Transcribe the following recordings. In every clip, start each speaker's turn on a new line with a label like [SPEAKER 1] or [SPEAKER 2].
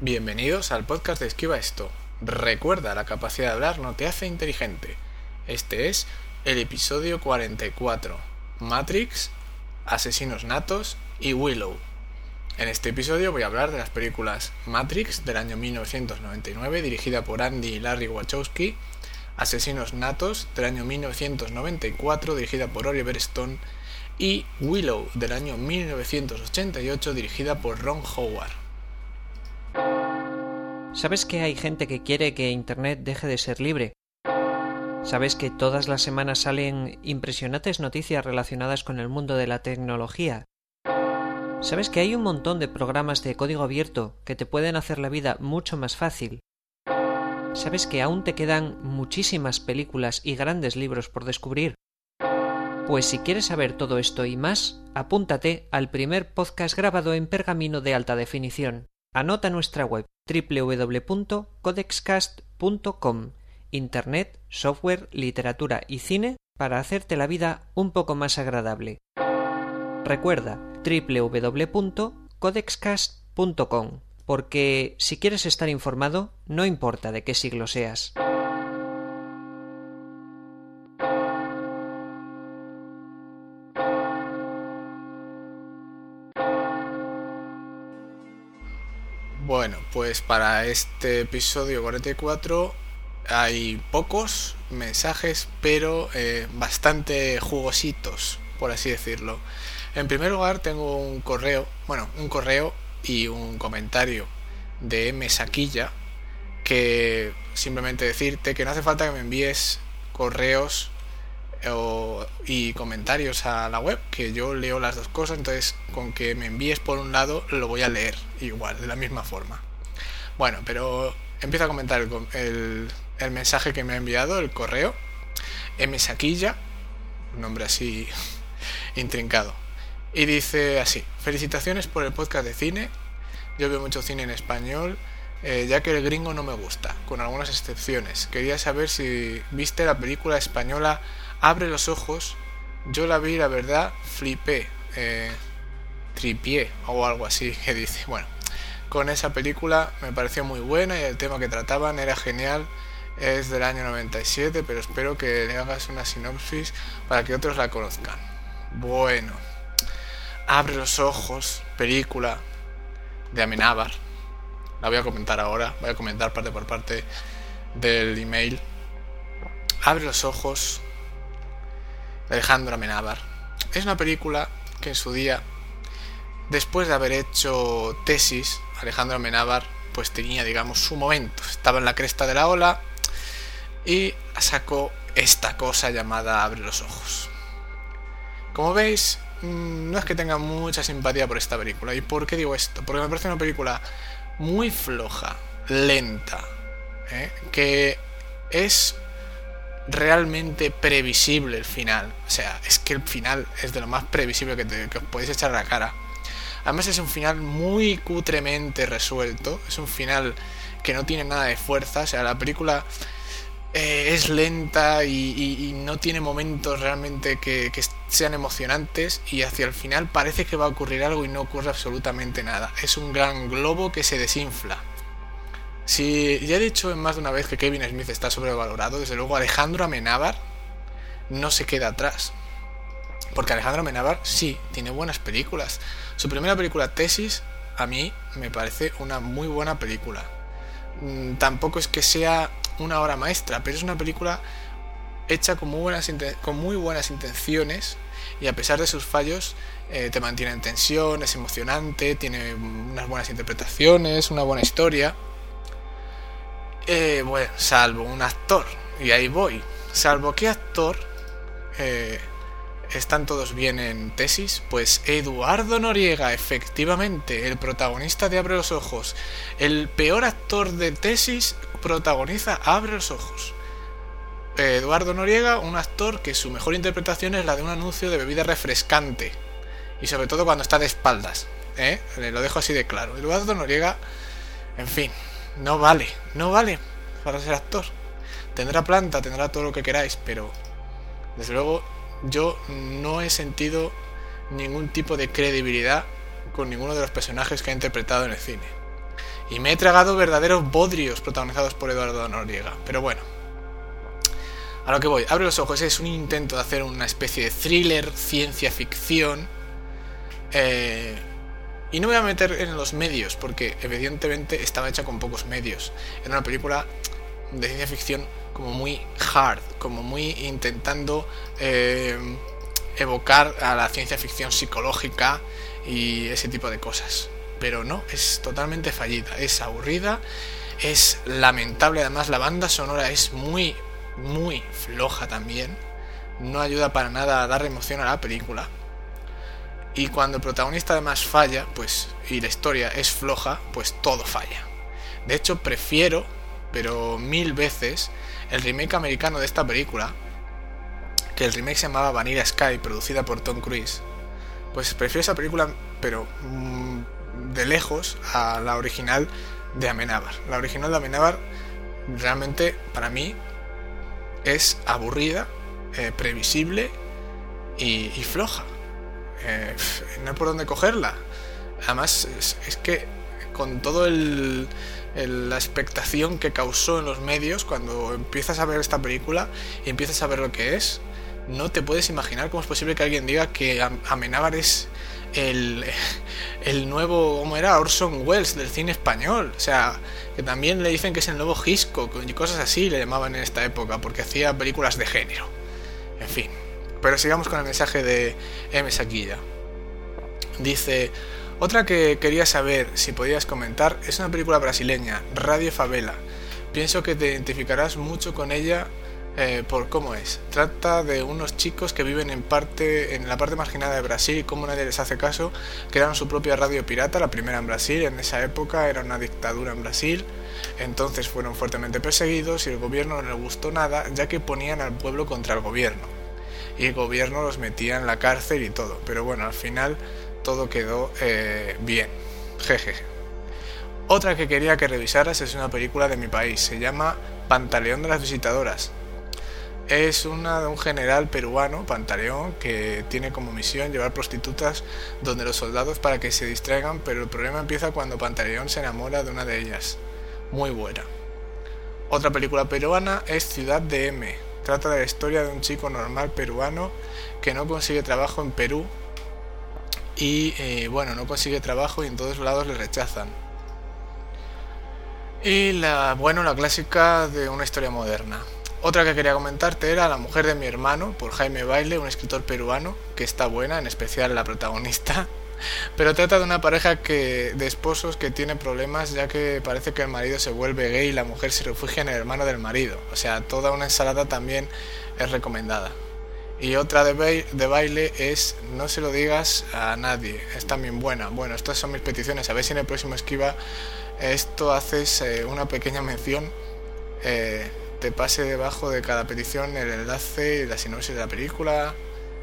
[SPEAKER 1] Bienvenidos al podcast de Esquiva Esto. Recuerda, la capacidad de hablar no te hace inteligente. Este es el episodio 44. Matrix, Asesinos Natos y Willow. En este episodio voy a hablar de las películas Matrix del año 1999, dirigida por Andy y Larry Wachowski, Asesinos Natos del año 1994, dirigida por Oliver Stone, y Willow del año 1988, dirigida por Ron Howard.
[SPEAKER 2] ¿Sabes que hay gente que quiere que Internet deje de ser libre? ¿Sabes que todas las semanas salen impresionantes noticias relacionadas con el mundo de la tecnología? ¿Sabes que hay un montón de programas de código abierto que te pueden hacer la vida mucho más fácil? ¿Sabes que aún te quedan muchísimas películas y grandes libros por descubrir? Pues si quieres saber todo esto y más, apúntate al primer podcast grabado en pergamino de alta definición. Anota nuestra web www.codexcast.com. Internet, software, literatura y cine para hacerte la vida un poco más agradable. Recuerda www.codexcast.com, porque si quieres estar informado, no importa de qué siglo seas.
[SPEAKER 1] Bueno, pues para este episodio 44 hay pocos mensajes, pero bastante jugositos, por así decirlo. En primer lugar tengo un correo y un comentario de M. Saquilla, que simplemente decirte que no hace falta que me envíes correos y comentarios a la web, que yo leo las dos cosas, entonces con que me envíes por un lado lo voy a leer igual, de la misma forma. Bueno, pero empiezo a comentar el mensaje que me ha enviado, el correo. M. Saquilla, un nombre así intrincado, y dice así: felicitaciones por el podcast de cine. Yo veo mucho cine en español, ya que el gringo no me gusta, con algunas excepciones. Quería saber si viste la película española Abre los ojos. Yo la vi, la verdad, flipé, tripié o algo así que dice. Bueno, con esa película me pareció muy buena y el tema que trataban era genial. Es del año 97, pero espero que le hagas una sinopsis para que otros la conozcan. Bueno, Abre los ojos, película de Amenábar. La voy a comentar ahora, voy a comentar parte por parte del email. Abre los ojos, de Alejandro Amenábar. Es una película que en su día, después de haber hecho Tesis, Alejandro Amenábar pues tenía, digamos, su momento. Estaba en la cresta de la ola y sacó esta cosa llamada Abre los ojos. Como veis, no es que tenga mucha simpatía por esta película. ¿Y por qué digo esto? Porque me parece una película muy floja, lenta, que es realmente previsible el final. O sea, es que el final es de lo más previsible que os podéis echar a la cara. Además es un final muy cutremente resuelto. Es un final que no tiene nada de fuerza. O sea, la película es lenta y no tiene momentos realmente que sean emocionantes, y hacia el final parece que va a ocurrir algo y no ocurre absolutamente nada. Es un gran globo que se desinfla. Si ya he dicho en más de una vez que Kevin Smith está sobrevalorado, desde luego Alejandro Amenábar no se queda atrás. Porque Alejandro Amenábar sí tiene buenas películas. Su primera película, Tesis, a mí me parece una muy buena película. Tampoco es que sea una obra maestra, pero es una película hecha con muy buenas intenciones, y a pesar de sus fallos te mantiene en tensión, es emocionante, tiene unas buenas interpretaciones, una buena historia. Bueno, salvo un actor, y ahí voy. Salvo qué actor están todos bien en Tesis. Pues Eduardo Noriega, efectivamente, el protagonista de Abre los ojos. El peor actor de Tesis protagoniza Abre los ojos. Eduardo Noriega, un actor que su mejor interpretación es la de un anuncio de bebida refrescante, y sobre todo cuando está de espaldas, lo dejo así de claro. Eduardo Noriega, en fin, no vale para ser actor. Tendrá planta, tendrá todo lo que queráis, pero desde luego yo no he sentido ningún tipo de credibilidad con ninguno de los personajes que ha interpretado en el cine. Y me he tragado verdaderos bodrios protagonizados por Eduardo Noriega. Pero bueno, a lo que voy. Abre los ojos es un intento de hacer una especie de thriller, ciencia ficción. Y no me voy a meter en los medios, porque evidentemente estaba hecha con pocos medios. Era una película de ciencia ficción como muy hard, como muy intentando evocar a la ciencia ficción psicológica y ese tipo de cosas. Pero no, es totalmente fallida, es aburrida, es lamentable. Además la banda sonora es muy, muy floja también. No ayuda para nada a dar emoción a la película. Y cuando el protagonista además falla, pues, y la historia es floja, pues todo falla. De hecho, prefiero, pero 1000 veces, el remake americano de esta película, que el remake se llamaba Vanilla Sky, producida por Tom Cruise. Pues prefiero esa película, pero de lejos, a la original de Amenábar. La original de Amenábar realmente, para mí, es aburrida, previsible y floja. No hay por dónde cogerla. Además es que con todo la expectación que causó en los medios, cuando empiezas a ver esta película y empiezas a ver lo que es, no te puedes imaginar cómo es posible que alguien diga que Amenábar es el nuevo, ¿cómo era? Orson Welles del cine español. O sea, que también le dicen que es el nuevo Hitchcock y cosas así le llamaban en esta época, porque hacía películas de género. En fin. Pero sigamos con el mensaje de M. Saquilla. Dice: otra que quería saber si podías comentar es una película brasileña, Radio Favela. Pienso que te identificarás mucho con ella por cómo es. Trata de unos chicos que viven en la parte marginada de Brasil y como nadie les hace caso, crearon su propia radio pirata, la primera en Brasil. En esa época era una dictadura en Brasil, entonces fueron fuertemente perseguidos y el gobierno no les gustó nada, ya que ponían al pueblo contra el gobierno. Y el gobierno los metía en la cárcel y todo. Pero bueno, al final todo quedó bien. Jejeje. Otra que quería que revisaras es una película de mi país. Se llama Pantaleón de las Visitadoras. Es una de un general peruano, Pantaleón, que tiene como misión llevar prostitutas donde los soldados para que se distraigan. Pero el problema empieza cuando Pantaleón se enamora de una de ellas. Muy buena. Otra película peruana es Ciudad de M. Trata de la historia de un chico normal peruano que no consigue trabajo en Perú y no consigue trabajo y en todos lados le rechazan. Y la clásica de una historia moderna. Otra que quería comentarte era La mujer de mi hermano, por Jaime Baile, un escritor peruano, que está buena, en especial la protagonista. Pero trata de una pareja de esposos que tiene problemas, ya que parece que el marido se vuelve gay y la mujer se refugia en el hermano del marido. O sea, toda una ensalada también es recomendada. Y otra de Baile es No se lo digas a nadie, es también buena. Bueno, estas son mis peticiones, a ver si en el próximo Esquiva esto haces una pequeña mención, te pase debajo de cada petición el enlace y la sinopsis de la película.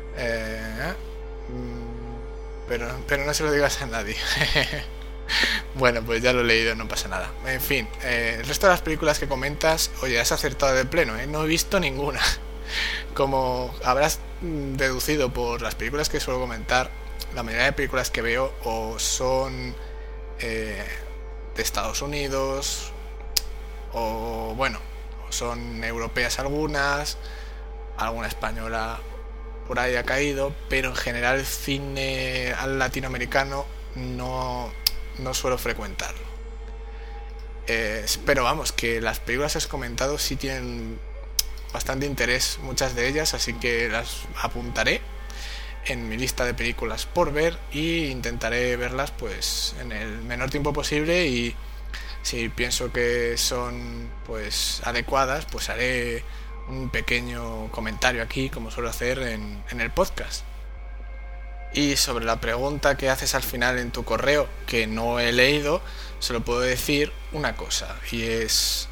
[SPEAKER 1] Pero no se lo digas a nadie. Bueno, pues ya lo he leído, no pasa nada. En fin, el resto de las películas que comentas, oye, has acertado de pleno, no he visto ninguna. Como habrás deducido por las películas que suelo comentar, la mayoría de películas que veo o son de Estados Unidos o son europeas algunas, alguna española por ahí ha caído, pero en general el cine latinoamericano no suelo frecuentarlo. Pero vamos, que las películas que has comentado sí tienen bastante interés, muchas de ellas, así que las apuntaré en mi lista de películas por ver y intentaré verlas pues en el menor tiempo posible, y si pienso que son pues adecuadas, pues haré un pequeño comentario aquí, como suelo hacer en el podcast. Y sobre la pregunta que haces al final en tu correo, que no he leído, solo puedo decir una cosa, y es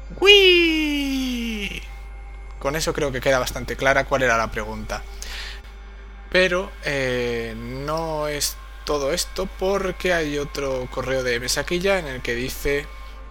[SPEAKER 1] ¡Wii! Con eso creo que queda bastante clara cuál era la pregunta. Pero no es todo esto, porque hay otro correo de Mesaquilla en el que dice: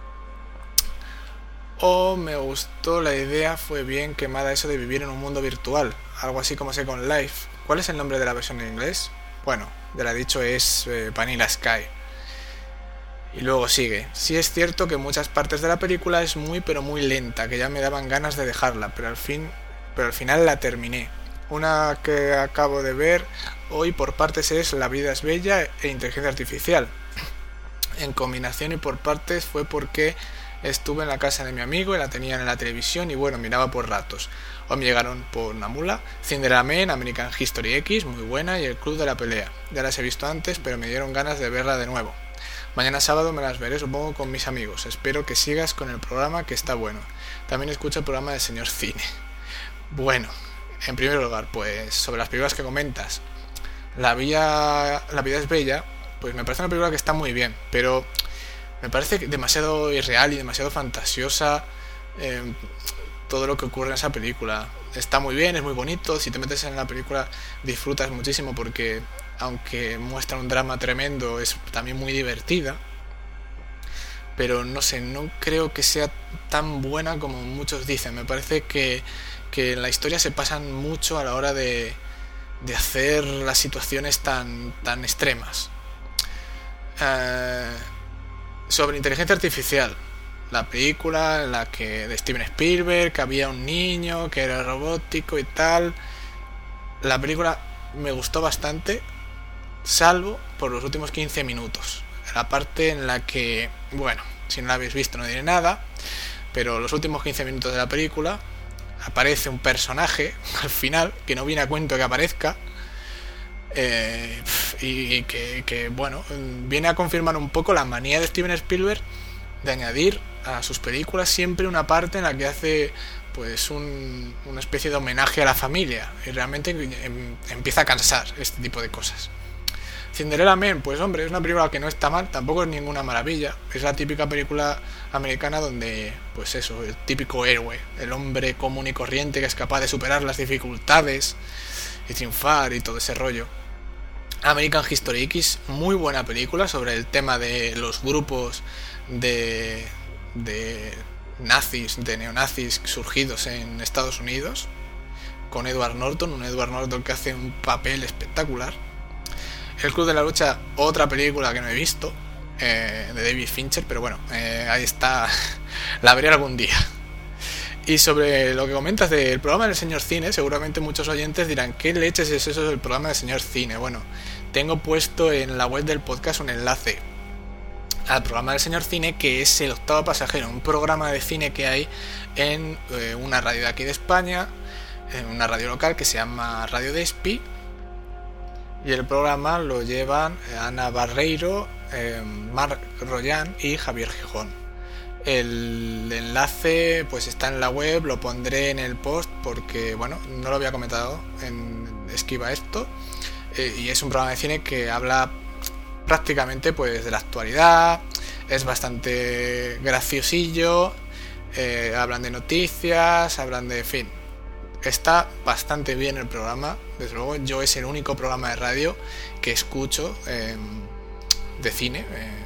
[SPEAKER 1] me gustó la idea, fue bien quemada eso de vivir en un mundo virtual, algo así como Second Life. ¿Cuál es el nombre de la versión en inglés? Bueno, ya lo he dicho, es Vanilla Sky. Y luego sigue. Sí es cierto que muchas partes de la película es muy pero muy lenta, que ya me daban ganas de dejarla, pero al final la terminé. Una que acabo de ver hoy por partes es La vida es bella e Inteligencia artificial. En combinación y por partes fue porque estuve en la casa de mi amigo y la tenían en la televisión y bueno, miraba por ratos. O me llegaron por una mula. Cinderella Man, American History X, muy buena, y El Club de la Pelea. Ya las he visto antes, pero me dieron ganas de verla de nuevo. Mañana sábado me las veré, supongo, con mis amigos. Espero que sigas con el programa, que está bueno. También escucho el programa del señor Cine. Bueno, en primer lugar, pues sobre las películas que comentas. La vida es bella, pues me parece una película que está muy bien, pero me parece demasiado irreal y demasiado fantasiosa todo lo que ocurre en esa película. Está muy bien, es muy bonito, si te metes en la película disfrutas muchísimo porque aunque muestra un drama tremendo es también muy divertida, pero no sé, no creo que sea tan buena como muchos dicen. Me parece que en la historia se pasan mucho a la hora de hacer las situaciones tan extremas. Sobre inteligencia artificial, la película en la que de Steven Spielberg, que había un niño que era robótico y tal. La película me gustó bastante, salvo por los últimos 15 minutos. La parte en la que, bueno, si no la habéis visto no diré nada, pero los últimos 15 minutos de la película aparece un personaje al final que no viene a cuento que aparezca. Y que bueno, viene a confirmar un poco la manía de Steven Spielberg de añadir a sus películas siempre una parte en la que hace pues una especie de homenaje a la familia, y realmente empieza a cansar este tipo de cosas. Cinderella Man, pues hombre, es una película que no está mal, tampoco es ninguna maravilla, es la típica película americana donde, pues eso, el típico héroe, el hombre común y corriente que es capaz de superar las dificultades y triunfar y todo ese rollo. American History X, muy buena película sobre el tema de los grupos de nazis, de neonazis surgidos en Estados Unidos, con Edward Norton, un Edward Norton que hace un papel espectacular. El Club de la Lucha, otra película que no he visto, de David Fincher, pero bueno, ahí está, la veré algún día. Y sobre lo que comentas del programa del señor Cine, seguramente muchos oyentes dirán, ¿qué leches es eso del programa del señor Cine? Bueno, tengo puesto en la web del podcast un enlace al programa del señor Cine, que es El Octavo Pasajero, un programa de cine que hay en una radio de aquí de España, en una radio local que se llama Radio Despi, y el programa lo llevan Ana Barreiro, Marc Royan y Javier Gijón. El enlace pues está en la web, lo pondré en el post porque bueno, no lo había comentado en Esquiva esto, y es un programa de cine que habla prácticamente pues de la actualidad, es bastante graciosillo, hablan de noticias, hablan de, en fin, está bastante bien el programa. Desde luego yo es el único programa de radio que escucho de cine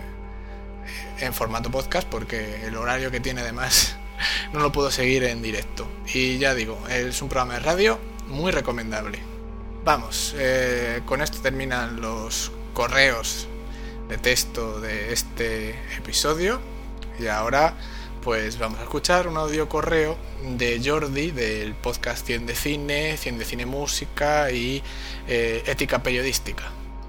[SPEAKER 1] en formato podcast, porque el horario que tiene además no lo puedo seguir en directo, y ya digo, es un programa de radio muy recomendable. Vamos, con esto terminan los correos de texto de este episodio, y ahora pues vamos a escuchar un audio correo de Jordi del podcast 100 de Cine Música y Ética Periodística.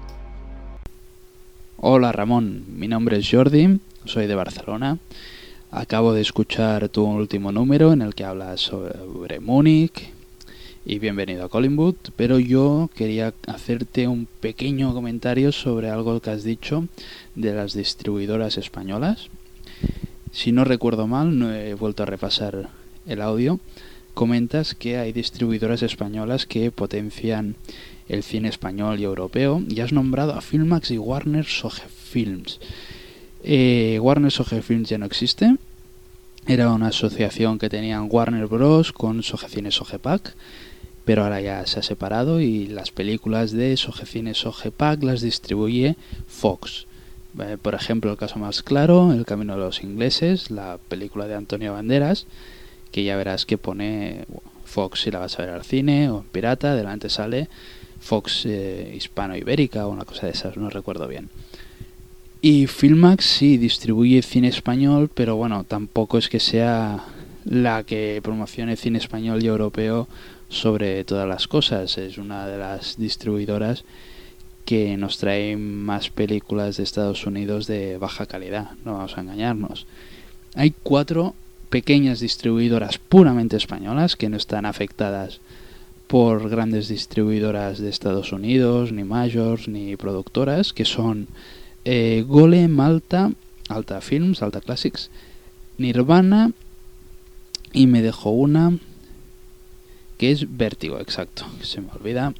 [SPEAKER 3] Hola Ramón, mi nombre es Jordi, soy de Barcelona. Acabo de escuchar tu último número en el que hablas sobre Múnich y bienvenido a Collingwood, pero yo quería hacerte un pequeño comentario sobre algo que has dicho de las distribuidoras españolas. Si no recuerdo mal, no he vuelto a repasar el audio, comentas que hay distribuidoras españolas que potencian el cine español y europeo, y has nombrado a Filmax y Warner Soge Films. Warner Soge Films ya no existe, era una asociación que tenían Warner Bros. Con Sogecine Sogepac, pero ahora ya se ha separado y las películas de Sogecine Sogepac las distribuye Fox. Por ejemplo, el caso más claro, El Camino de los Ingleses, la película de Antonio Banderas, que ya verás que pone Fox si la vas a ver al cine, o en pirata, delante sale Fox Hispano-Ibérica o una cosa de esas, no recuerdo bien. Y Filmax sí distribuye cine español, pero bueno, tampoco es que sea la que promocione cine español y europeo sobre todas las cosas. Es una de las distribuidoras que nos trae más películas de Estados Unidos de baja calidad, no vamos a engañarnos. Hay 4 pequeñas distribuidoras puramente españolas que no están afectadas por grandes distribuidoras de Estados Unidos, ni majors, ni productoras, que son Golem, Alta Films, Alta Classics, Nirvana, y me dejo una que es Vértigo, exacto, se me olvida.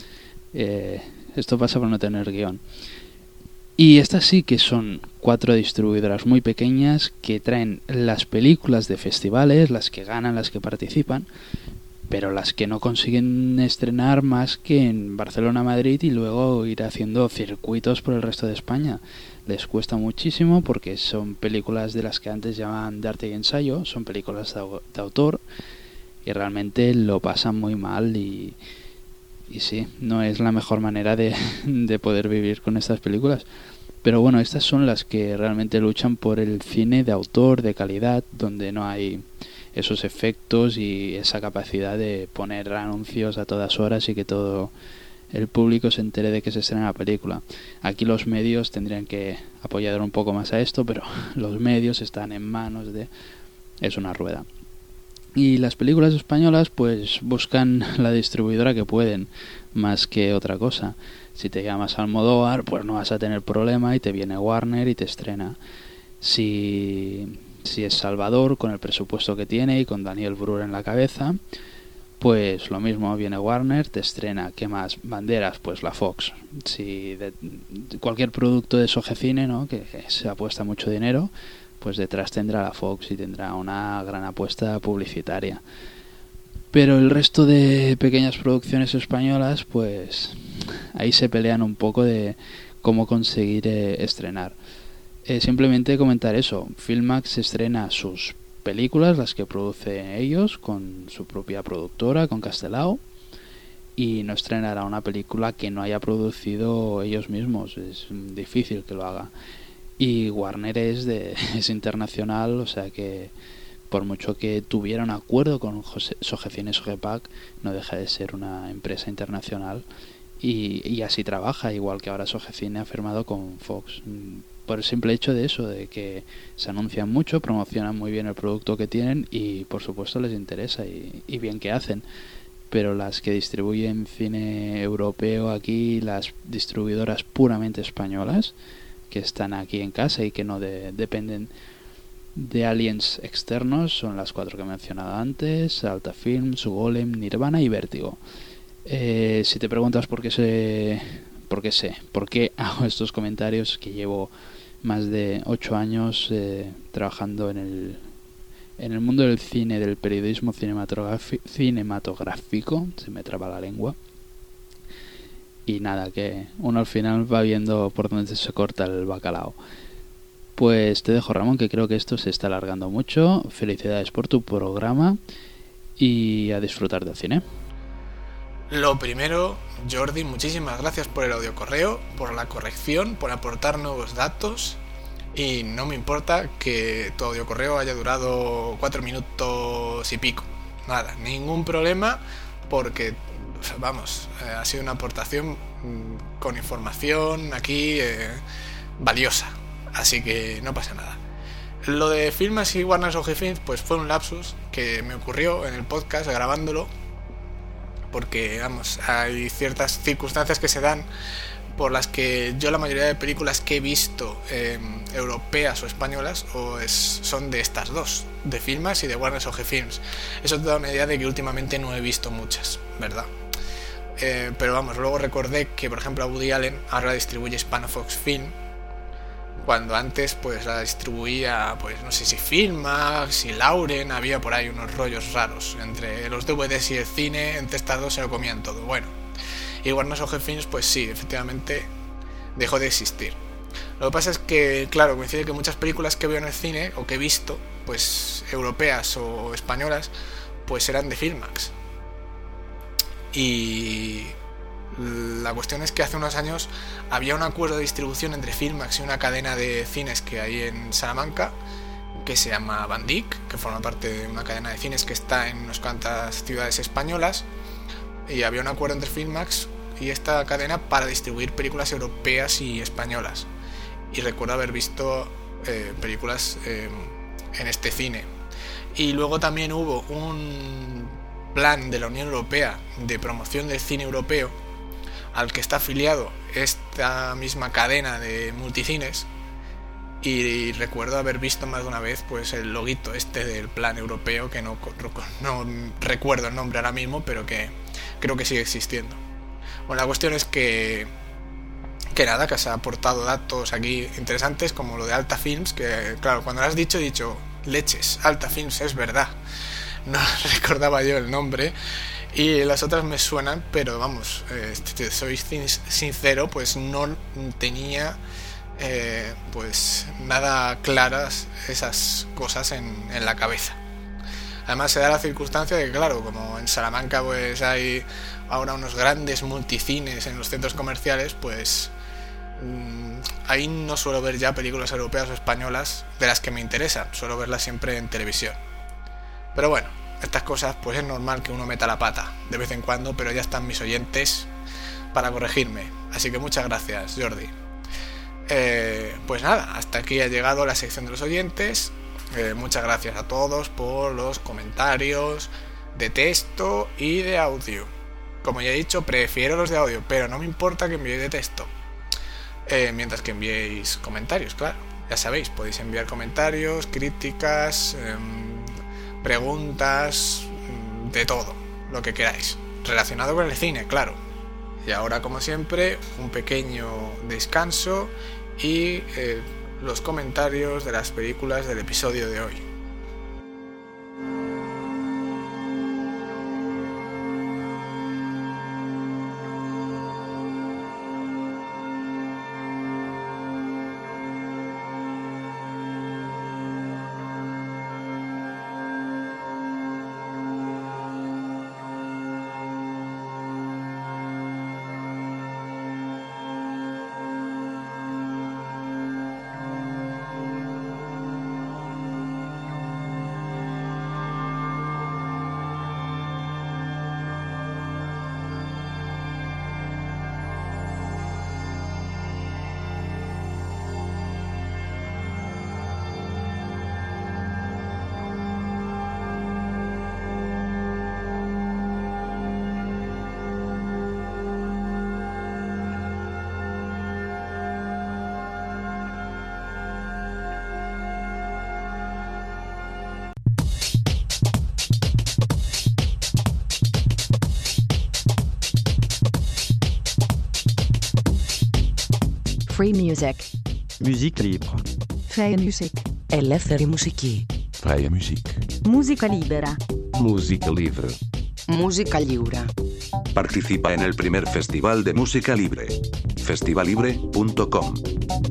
[SPEAKER 3] Esto pasa por no tener guión. Y estas sí que son 4 distribuidoras muy pequeñas que traen las películas de festivales, las que ganan, las que participan, pero las que no consiguen estrenar más que en Barcelona, Madrid y luego ir haciendo circuitos por el resto de España. Les cuesta muchísimo porque son películas de las que antes llamaban de arte y ensayo, son películas de autor y realmente lo pasan muy mal y sí, no es la mejor manera de poder vivir con estas películas. Pero bueno, estas son las que realmente luchan por el cine de autor, de calidad, donde no hay esos efectos y esa capacidad de poner anuncios a todas horas y que todo el público se entere de que se estrena la película. Aquí los medios tendrían que apoyar un poco más a esto, pero los medios están en manos de... es una rueda. Y las películas españolas pues buscan la distribuidora que pueden, más que otra cosa. Si te llamas Almodóvar, pues no vas a tener problema y te viene Warner y te estrena. Si es Salvador, con el presupuesto que tiene y con Daniel Brühl en la cabeza, pues lo mismo, viene Warner, te estrena. ¿Qué más? Banderas, pues la Fox. Si de cualquier producto de Sogecine, ¿no?, que se apuesta mucho dinero, pues detrás tendrá la Fox y tendrá una gran apuesta publicitaria. Pero el resto de pequeñas producciones españolas, pues ahí se pelean un poco de cómo conseguir estrenar. Simplemente comentar eso. Filmax estrena sus películas, las que produce ellos, con su propia productora, con Castelao, y no estrenará una película que no haya producido ellos mismos. Es difícil que lo haga. Y Warner es internacional, o sea que por mucho que tuviera un acuerdo con Sogecine Sogepac, no deja de ser una empresa internacional y así trabaja, igual que ahora Sogecine ha firmado con Fox. Por el simple hecho de eso, de que se anuncian mucho, promocionan muy bien el producto que tienen y por supuesto les interesa y bien que hacen. Pero las que distribuyen cine europeo aquí, las distribuidoras puramente españolas, que están aquí en casa y que no dependen de aliens externos, son las 4 que he mencionado antes: Alta Films, Golem, Nirvana y Vértigo. Si te preguntas por qué hago estos comentarios, que llevo más de 8 años trabajando en el mundo del cine, del periodismo cinematográfico, se me traba la lengua. Y nada, que uno al final va viendo por dónde se corta el bacalao. Pues te dejo, Ramón, que creo que esto se está alargando mucho. Felicidades por tu programa y a disfrutar del cine.
[SPEAKER 1] Lo primero, Jordi, muchísimas gracias por el audiocorreo, por la corrección, por aportar nuevos datos. Y no me importa que tu audiocorreo haya durado 4 minutos y pico. Nada, ningún problema, porque... vamos, ha sido una aportación con información aquí valiosa, así que no pasa nada. Lo de Filmax y Warner Sogefilms pues fue un lapsus que me ocurrió en el podcast grabándolo, porque vamos, hay ciertas circunstancias que se dan por las que yo la mayoría de películas que he visto europeas o españolas son de estas dos, de Filmax y de Warner Sogefilms. Eso te da una idea de que últimamente no he visto muchas, ¿verdad? Pero vamos, luego recordé que por ejemplo a Woody Allen ahora la distribuye Hispano-Fox Film, cuando antes pues la distribuía, pues no sé si Filmax y Lauren, había por ahí unos rollos raros entre los DVDs y el cine, entre estas dos se lo comían todo. Bueno, y Warner Sogefilms pues sí, efectivamente dejó de existir. Lo que pasa es que, claro, coincide que muchas películas que veo en el cine o que he visto, pues europeas o españolas, pues eran de Filmax. Y La cuestión es que hace unos años había un acuerdo de distribución entre Filmax y una cadena de cines que hay en Salamanca, que se llama Bandic, que forma parte de una cadena de cines que está en unas cuantas ciudades españolas, y había un acuerdo entre Filmax y esta cadena para distribuir películas europeas y españolas, y recuerdo haber visto películas en este cine. Y luego también hubo un plan de la Unión Europea de promoción del cine europeo al que está afiliado esta misma cadena de multicines, y recuerdo haber visto más de una vez pues el loguito este del plan europeo, que no recuerdo el nombre ahora mismo, pero que creo que sigue existiendo. Bueno, la cuestión es que nada, que se ha aportado datos aquí interesantes, como lo de Alta Films, que claro, cuando lo has dicho he dicho, leches, Alta Films, es verdad, no recordaba yo el nombre, y las otras me suenan, pero vamos, soy sincero, pues no tenía pues nada claras esas cosas en la cabeza. Además se da la circunstancia de que, claro, como en Salamanca pues hay ahora unos grandes multicines en los centros comerciales, pues ahí no suelo ver ya películas europeas o españolas de las que me interesan, suelo verlas siempre en televisión. Pero bueno, estas cosas pues es normal que uno meta la pata de vez en cuando, pero ya están mis oyentes para corregirme, así que muchas gracias, Jordi. Pues nada, hasta aquí ha llegado la sección de los oyentes. Muchas gracias a todos por los comentarios de texto y de audio. Como ya he dicho, prefiero los de audio, pero no me importa que enviéis de texto, mientras que enviéis comentarios, claro. Ya sabéis, podéis enviar comentarios, críticas, preguntas, de todo, lo que queráis, relacionado con el cine, claro. Y ahora, como siempre, un pequeño descanso y los comentarios de las películas del episodio de hoy.
[SPEAKER 4] Free Music.
[SPEAKER 5] Muziek libre.
[SPEAKER 4] Freie Music.
[SPEAKER 6] Ελεύθερη μουσική.
[SPEAKER 5] Freie Muziek.
[SPEAKER 4] Música libera.
[SPEAKER 5] Música libre.
[SPEAKER 6] Música lliure.
[SPEAKER 7] Participa en el primer Festival de Música Libre. Festivalibre.com.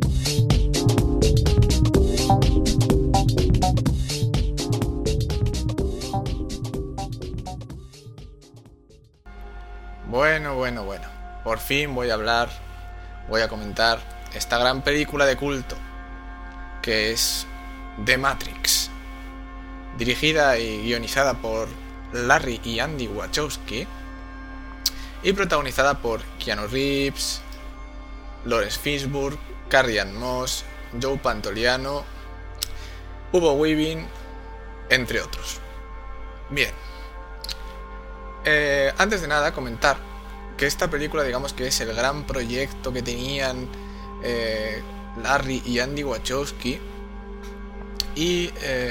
[SPEAKER 1] Bueno. Por fin voy a comentar esta gran película de culto, que es The Matrix, dirigida y guionizada por Larry y Andy Wachowski y protagonizada por Keanu Reeves, Lawrence Fishburne, Carrie-Anne Moss, Joe Pantoliano, Hugo Weaving, entre otros. Bien, antes de nada comentar que esta película, digamos que es el gran proyecto que tenían Larry y Andy Wachowski, y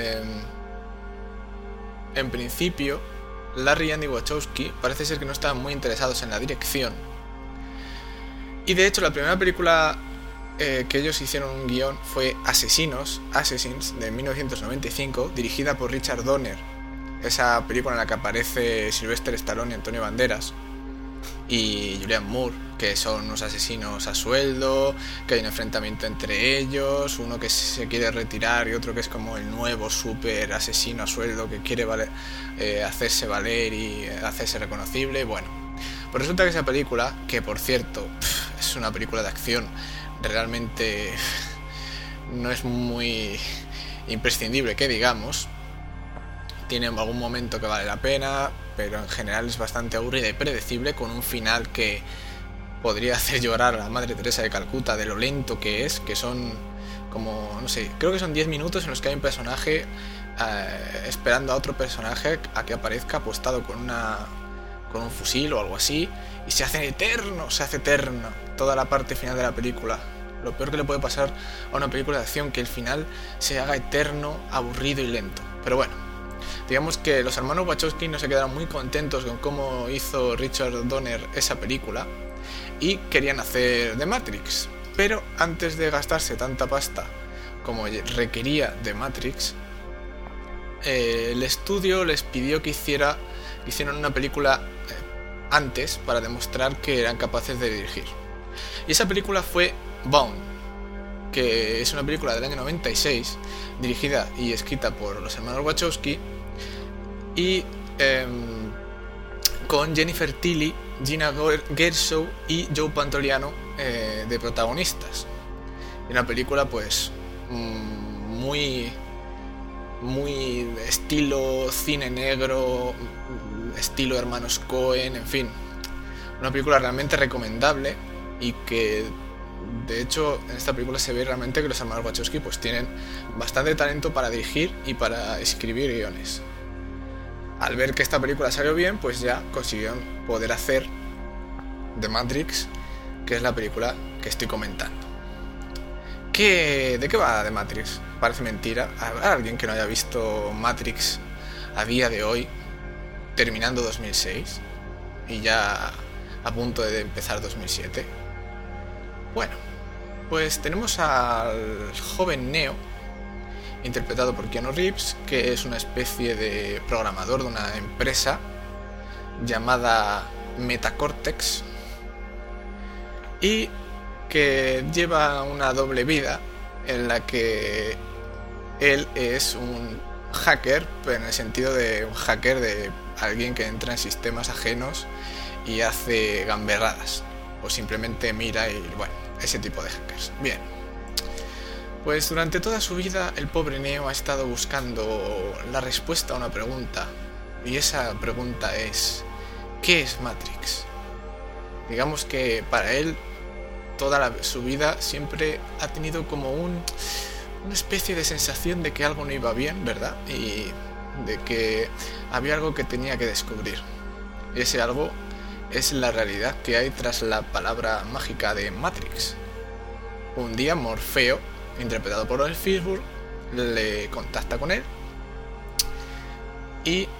[SPEAKER 1] en principio Larry y Andy Wachowski parece ser que no estaban muy interesados en la dirección, y de hecho la primera película que ellos hicieron un guión fue Assassins de 1995, dirigida por Richard Donner, esa película en la que aparece Sylvester Stallone y Antonio Banderas y Julianne Moore, que son unos asesinos a sueldo, que hay un enfrentamiento entre ellos, uno que se quiere retirar y otro que es como el nuevo super asesino a sueldo que quiere hacerse valer y hacerse reconocible. Bueno, Pues resulta que esa película, que por cierto es una película de acción, realmente no es muy imprescindible que digamos, tiene algún momento que vale la pena, pero en general es bastante aburrida y predecible, con un final que podría hacer llorar a la Madre Teresa de Calcuta de lo lento que es, que son como, no sé, creo que son 10 minutos en los que hay un personaje esperando a otro personaje a que aparezca apostado con un fusil o algo así, y se hace eterno toda la parte final de la película. Lo peor que le puede pasar a una película de acción, que el final se haga eterno, aburrido y lento. Pero bueno, digamos que los hermanos Wachowski no se quedaron muy contentos con cómo hizo Richard Donner esa película y querían hacer The Matrix. Pero antes de gastarse tanta pasta como requería The Matrix, el estudio les pidió que hicieran una película antes para demostrar que eran capaces de dirigir. Y esa película fue Bound, que es una película del año 96, dirigida y escrita por los hermanos Wachowski, y con Jennifer Tilly, Gina Gershon y Joe Pantoliano de protagonistas. Y una película pues muy estilo cine negro, estilo hermanos Coen, en fin, una película realmente recomendable, y que de hecho en esta película se ve realmente que los hermanos Wachowski pues tienen bastante talento para dirigir y para escribir guiones. Al ver que esta película salió bien, pues ya consiguieron poder hacer The Matrix, que es la película que estoy comentando. ¿De qué va The Matrix? Parece mentira. ¿Habrá alguien que no haya visto Matrix a día de hoy, terminando 2006 y ya a punto de empezar 2007? Bueno, pues tenemos al joven Neo, interpretado por Keanu Reeves, que es una especie de programador de una empresa llamada Metacortex, y que lleva una doble vida en la que él es un hacker, pero en el sentido de un hacker de alguien que entra en sistemas ajenos y hace gamberradas, o simplemente mira y bueno, ese tipo de hackers. Bien, pues durante toda su vida el pobre Neo ha estado buscando la respuesta a una pregunta, y esa pregunta es: ¿qué es Matrix? Digamos que para él toda su vida siempre ha tenido como una especie de sensación de que algo no iba bien, ¿verdad? Y de que había algo que tenía que descubrir. Ese algo es la realidad que hay tras la palabra mágica de Matrix. Un día Morfeo, interpretado por Lawrence Fishburne, le contacta con él y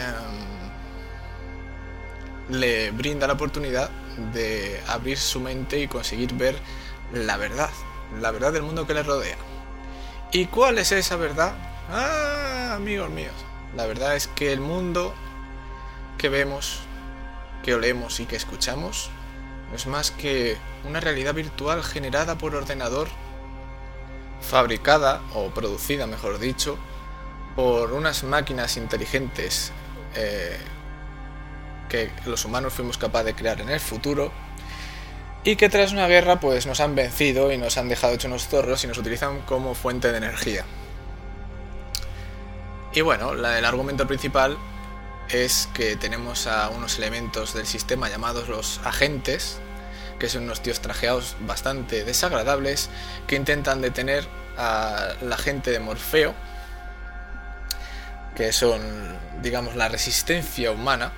[SPEAKER 1] le brinda la oportunidad de abrir su mente y conseguir ver la verdad del mundo que le rodea. ¿Y cuál es esa verdad? Amigos míos, la verdad es que el mundo que vemos, que olemos y que escuchamos no es más que una realidad virtual generada por ordenador, fabricada o producida, mejor dicho, por unas máquinas inteligentes que los humanos fuimos capaces de crear en el futuro, y que tras una guerra pues nos han vencido y nos han dejado hechos unos zorros y nos utilizan como fuente de energía. Y bueno, el argumento principal es que tenemos a unos elementos del sistema llamados los agentes, que son unos tíos trajeados bastante desagradables, que intentan detener a la gente de Morfeo, que son, digamos, la resistencia humana.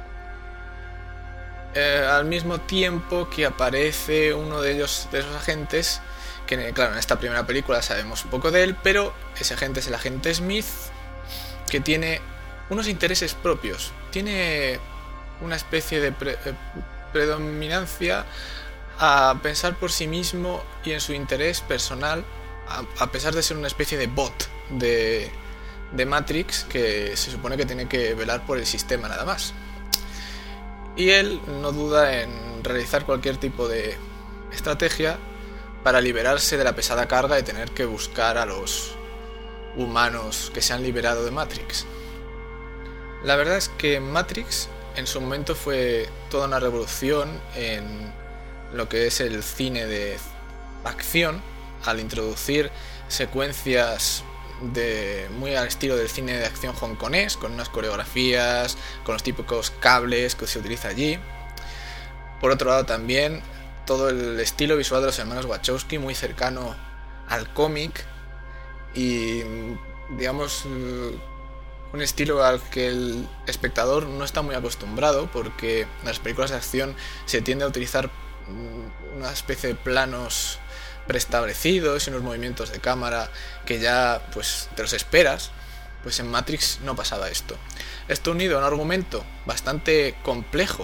[SPEAKER 1] Al mismo tiempo que aparece uno de ellos, de esos agentes, que claro, en esta primera película sabemos poco de él, pero ese agente es el agente Smith, que tiene unos intereses propios, tiene una especie de predominancia a pensar por sí mismo y en su interés personal, a pesar de ser una especie de bot de Matrix, que se supone que tiene que velar por el sistema nada más. Y él no duda en realizar cualquier tipo de estrategia para liberarse de la pesada carga de tener que buscar a los humanos que se han liberado de Matrix. La verdad es que Matrix en su momento fue toda una revolución en lo que es el cine de acción, al introducir secuencias muy al estilo del cine de acción hongkonés, con unas coreografías, con los típicos cables que se utiliza allí. Por otro lado también todo el estilo visual de los hermanos Wachowski, muy cercano al cómic y digamos un estilo al que el espectador no está muy acostumbrado, porque en las películas de acción se tiende a utilizar una especie de planos preestablecidos y unos movimientos de cámara que ya pues te los esperas. Pues en Matrix no pasaba esto. Esto unido a un argumento bastante complejo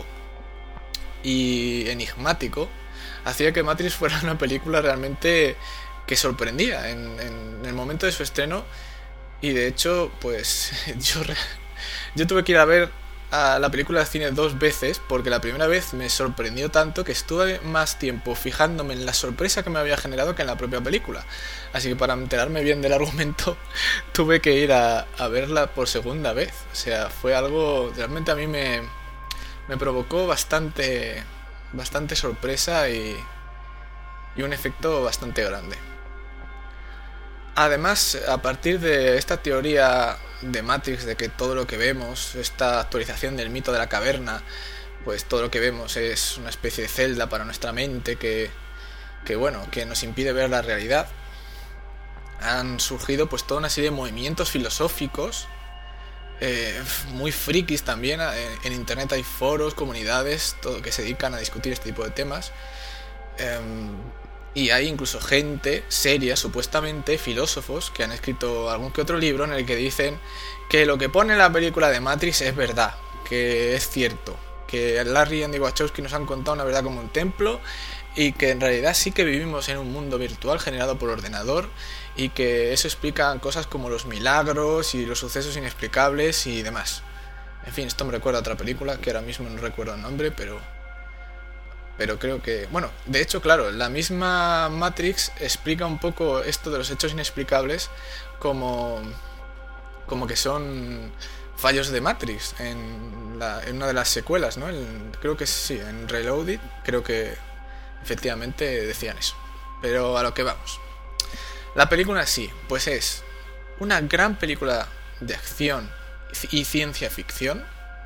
[SPEAKER 1] y enigmático hacía que Matrix fuera una película realmente que sorprendía en el momento de su estreno. Y de hecho pues yo tuve que ir a ver a la película de cine 2 veces, porque la primera vez me sorprendió tanto que estuve más tiempo fijándome en la sorpresa que me había generado que en la propia película. Así que para enterarme bien del argumento tuve que ir a verla por segunda vez. O sea, fue algo realmente a mí me provocó bastante sorpresa y un efecto bastante grande. Además, a partir de esta teoría de Matrix, de que todo lo que vemos, esta actualización del mito de la caverna, pues todo lo que vemos es una especie de celda para nuestra mente que nos impide ver la realidad, han surgido pues toda una serie de movimientos filosóficos muy frikis también. En internet hay foros, comunidades, todo que se dedican a discutir este tipo de temas. Y hay incluso gente seria, supuestamente filósofos, que han escrito algún que otro libro en el que dicen que lo que pone en la película de Matrix es verdad, que es cierto, que Larry y Andy Wachowski nos han contado una verdad como un templo, y que en realidad sí que vivimos en un mundo virtual generado por ordenador, y que eso explica cosas como los milagros y los sucesos inexplicables y demás. En fin, esto me recuerda a otra película que ahora mismo no recuerdo el nombre, pero creo que... Bueno, de hecho, claro, la misma Matrix explica un poco esto de los hechos inexplicables como que son fallos de Matrix en una de las secuelas, ¿no? Creo que sí, en Reloaded, creo que efectivamente decían eso. Pero a lo que vamos. La película sí, pues es una gran película de acción y ciencia ficción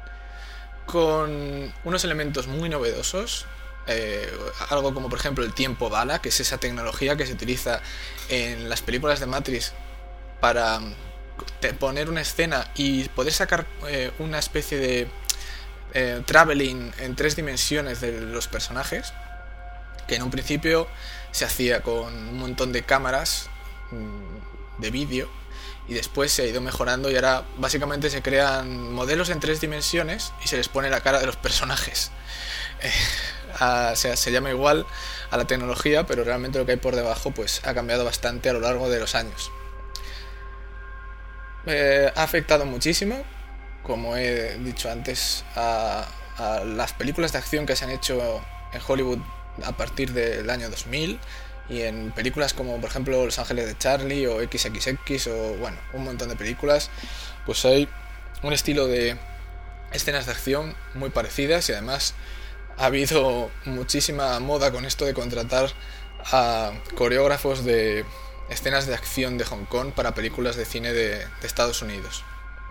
[SPEAKER 1] con unos elementos muy novedosos. Algo como por ejemplo el tiempo bala, que es esa tecnología que se utiliza en las películas de Matrix para poner una escena y poder sacar una especie de traveling en 3 dimensiones de los personajes, que en un principio se hacía con un montón de cámaras de vídeo y después se ha ido mejorando y ahora básicamente se crean modelos en 3 dimensiones y se les pone la cara de los personajes. O sea, se llama igual a la tecnología, pero realmente lo que hay por debajo pues ha cambiado bastante a lo largo de los años. Ha afectado muchísimo, como he dicho antes, a las películas de acción que se han hecho en Hollywood a partir del año 2000, y en películas como por ejemplo Los Ángeles de Charlie o XXX o bueno, un montón de películas, pues hay un estilo de escenas de acción muy parecidas, y además ha habido muchísima moda con esto de contratar a coreógrafos de escenas de acción de Hong Kong para películas de cine de Estados Unidos.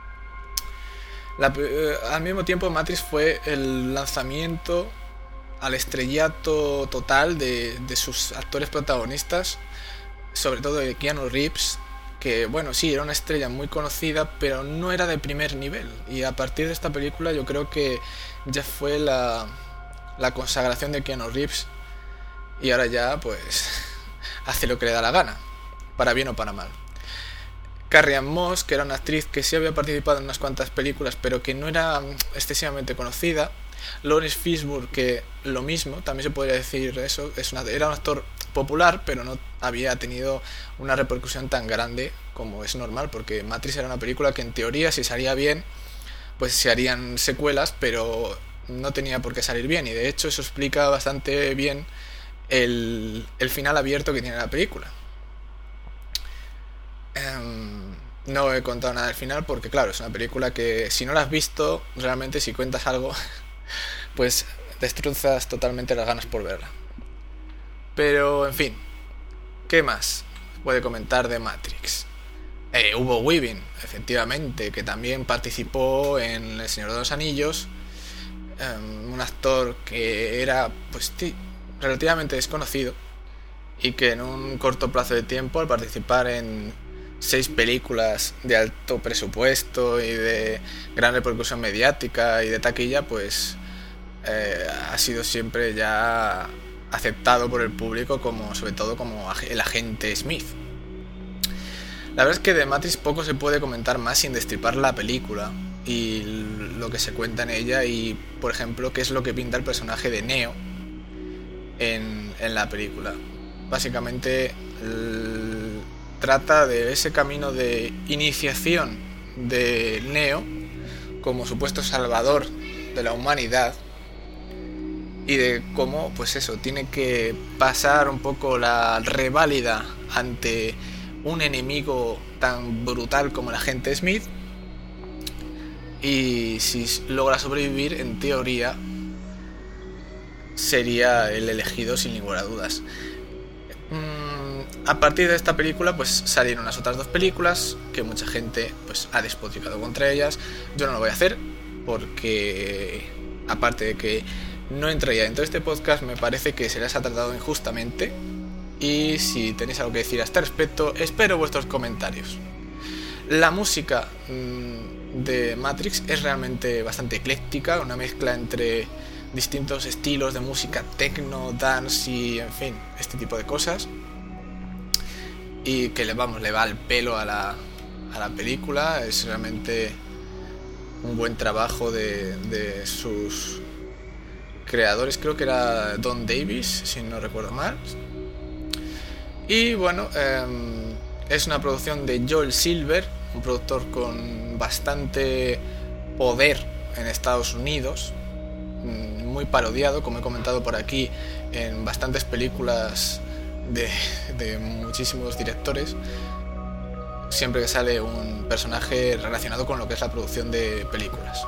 [SPEAKER 1] Al mismo tiempo, Matrix fue el lanzamiento al estrellato total de sus actores protagonistas, sobre todo de Keanu Reeves, que bueno, sí, era una estrella muy conocida, pero no era de primer nivel, y a partir de esta película yo creo que ya fue la consagración de Keanu Reeves, y ahora ya pues hace lo que le da la gana, para bien o para mal. Carrie Ann Moss, que era una actriz que sí había participado en unas cuantas películas, pero que no era excesivamente conocida. Lawrence Fishburne, que lo mismo, también se podría decir eso, era un actor popular, pero no había tenido una repercusión tan grande como es normal, porque Matrix era una película que en teoría, si salía bien, pues se harían secuelas, pero no tenía por qué salir bien, y de hecho eso explica bastante bien el final abierto que tiene la película. no he contado nada del final porque, claro, es una película que si no la has visto, realmente si cuentas algo, pues destrozas totalmente las ganas por verla. Pero, en fin, ¿qué más puede comentar de Matrix? Hugo Weaving, efectivamente, que también participó en El Señor de los Anillos, un actor que era pues relativamente desconocido y que en un corto plazo de tiempo, al participar en 6 películas de alto presupuesto y de gran repercusión mediática y de taquilla, pues ha sido siempre ya aceptado por el público como, sobre todo, como el agente Smith. La verdad es que de Matrix poco se puede comentar más sin destripar la película y lo que se cuenta en ella y, por ejemplo, qué es lo que pinta el personaje de Neo en la película. Básicamente trata de ese camino de iniciación de Neo como supuesto salvador de la humanidad y de cómo, pues eso, tiene que pasar un poco la reválida ante un enemigo tan brutal como el agente Smith, y si logra sobrevivir, en teoría sería el elegido sin ninguna dudas. A partir de esta película pues salieron las otras 2 películas que mucha gente pues ha despotricado contra ellas. Yo no lo voy a hacer porque, aparte de que no entraría dentro de este podcast, me parece que se les ha tratado injustamente. Y si tenéis algo que decir a este respecto, espero vuestros comentarios. La música de Matrix es realmente bastante ecléctica, una mezcla entre distintos estilos de música, techno, dance y, en fin, este tipo de cosas. Y que le va al pelo a la película. Es realmente un buen trabajo de sus creadores. Creo que era Don Davis, si no recuerdo mal. Y bueno, es una producción de Joel Silver, un productor con bastante poder en Estados Unidos, muy parodiado, como he comentado por aquí, en bastantes películas de muchísimos directores, siempre que sale un personaje relacionado con lo que es la producción de películas.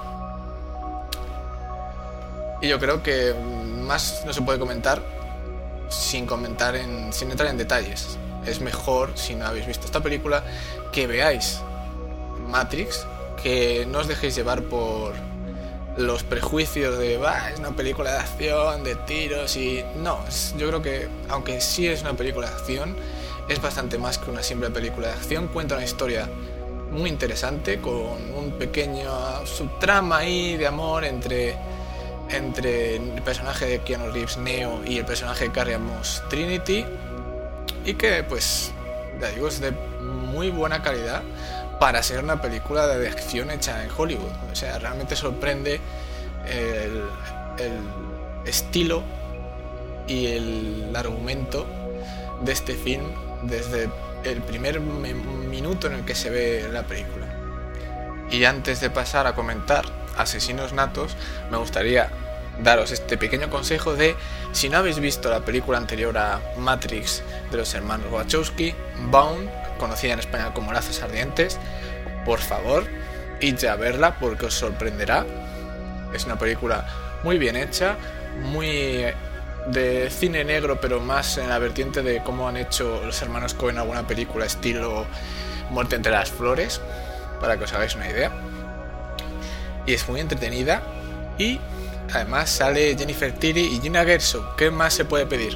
[SPEAKER 1] Y yo creo que más no se puede comentar sin entrar en detalles. Es mejor, si no habéis visto esta película, que veáis Matrix, que no os dejéis llevar por los prejuicios de es una película de acción, de tiros y... No, yo creo que, aunque sí es una película de acción, es bastante más que una simple película de acción. Cuenta una historia muy interesante, con un pequeño subtrama ahí de amor entre el personaje de Keanu Reeves, Neo, y el personaje de Carrie Moss, Trinity, y que, pues, ya digo, es de muy buena calidad para ser una película de acción hecha en Hollywood. O sea, realmente sorprende el estilo y el argumento de este film desde el primer minuto en el que se ve la película. Y antes de pasar a comentar Asesinos Natos, me gustaría daros este pequeño consejo de, si no habéis visto la película anterior a Matrix de los hermanos Wachowski, Bound, conocida en España como Lazos Ardientes, por favor, id a verla porque os sorprenderá. Es una película muy bien hecha, muy de cine negro, pero más en la vertiente de cómo han hecho los hermanos Coen alguna película estilo Muerte entre las flores, para que os hagáis una idea. Y es muy entretenida y además sale Jennifer Tilly y Gina Gershon. ¿Qué más se puede pedir?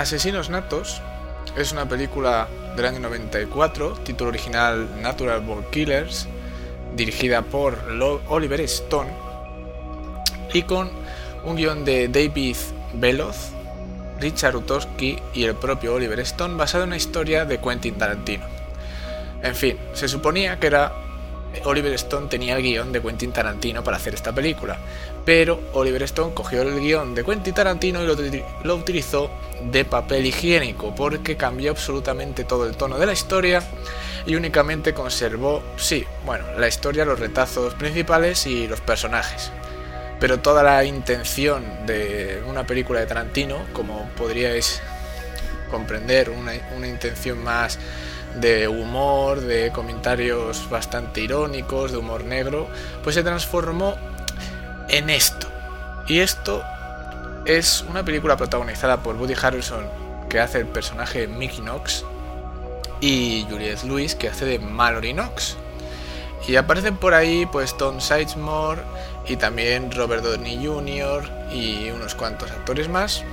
[SPEAKER 1] Asesinos Natos es una película del año 94, título original Natural Born Killers, dirigida por Oliver Stone y con un guión de David Beloff, Richard Utowski y el propio Oliver Stone, basado en una historia de Quentin Tarantino. En fin, se suponía que Oliver Stone tenía el guión de Quentin Tarantino para hacer esta película, pero Oliver Stone cogió el guión de Quentin Tarantino y lo utilizó de papel higiénico, porque cambió absolutamente todo el tono de la historia y únicamente conservó, la historia, los retazos principales y los personajes. Pero toda la intención de una película de Tarantino, como podríais comprender, una intención más de humor, de comentarios bastante irónicos, de humor negro, pues se transformó en esto. Y esto es una película protagonizada por Woody Harrelson, que hace el personaje Mickey Knox, y Juliette Lewis, que hace de Mallory Knox. Y aparecen por ahí pues Tom Sizemore y también Robert Downey Jr. y unos cuantos actores más.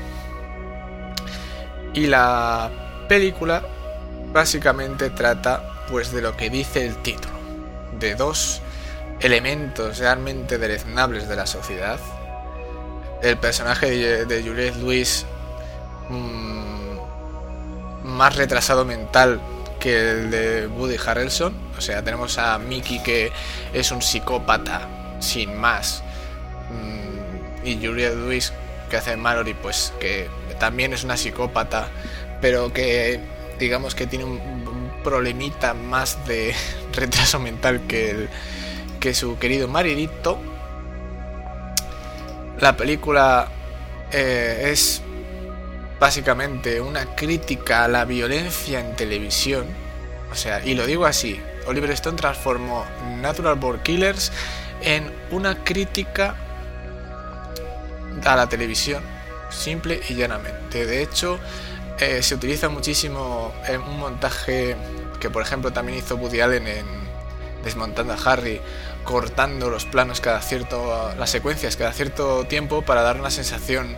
[SPEAKER 1] Y la película básicamente trata pues de lo que dice el título, de dos elementos realmente deleznables de la sociedad. El personaje de Juliette Lewis, más retrasado mental que el de Woody Harrelson. O sea, tenemos a Mickey, que es un psicópata sin más, y Juliette Lewis, que hace Mallory, pues que también es una psicópata, pero que digamos que tiene un problemita más de retraso mental que su querido maridito. La película es básicamente una crítica a la violencia en televisión. O sea, y lo digo así, Oliver Stone transformó Natural Born Killers en una crítica a la televisión, simple y llanamente. De hecho, se utiliza muchísimo en un montaje que, por ejemplo, también hizo Woody Allen en Desmontando a Harry, cortando los planos las secuencias cada cierto tiempo para dar una sensación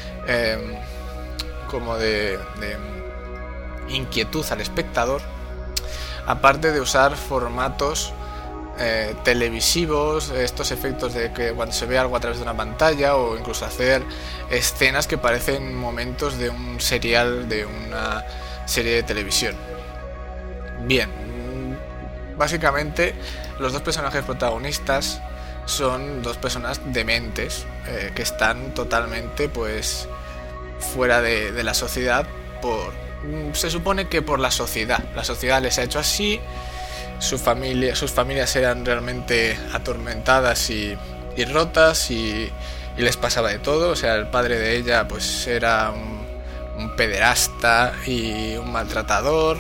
[SPEAKER 1] como de inquietud al espectador, aparte de usar formatos televisivos, estos efectos de que cuando se ve algo a través de una pantalla, o incluso hacer escenas que parecen momentos de un serial, de una serie de televisión. Bien, básicamente los dos personajes protagonistas son dos personas dementes, que están totalmente pues fuera de la sociedad, se supone que por la sociedad les ha hecho así. Sus familias eran realmente atormentadas y rotas, y les pasaba de todo. O sea, el padre de ella pues era un pederasta y un maltratador,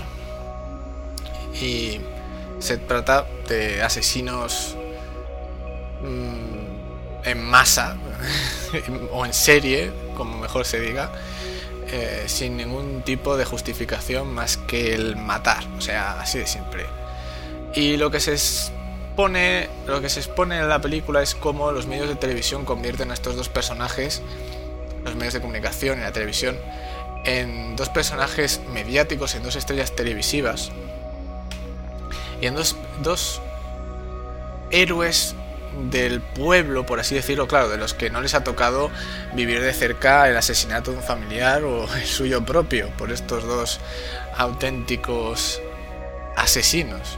[SPEAKER 1] y se trata de asesinos en masa o en serie, como mejor se diga, sin ningún tipo de justificación más que el matar. O sea, así de simple. Y lo que se expone en la película es cómo los medios de televisión convierten a estos dos personajes, los medios de comunicación y la televisión, en dos personajes mediáticos, en dos estrellas televisivas y en dos héroes del pueblo, por así decirlo, claro, de los que no les ha tocado vivir de cerca el asesinato de un familiar o el suyo propio por estos dos auténticos asesinos.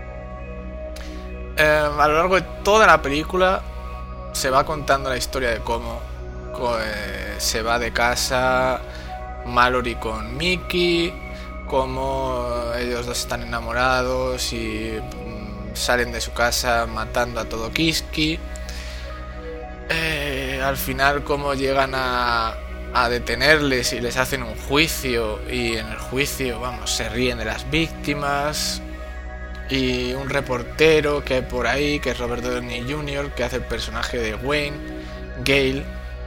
[SPEAKER 1] A lo largo de toda la película se va contando la historia de cómo se va de casa Mallory con Mickey, cómo ellos dos están enamorados y salen de su casa matando a todo Kiski. Al final cómo llegan a detenerles y les hacen un juicio, y en el juicio, se ríen de las víctimas. Y un reportero que hay por ahí, que es Robert Downey Jr., que hace el personaje de Wayne Gale,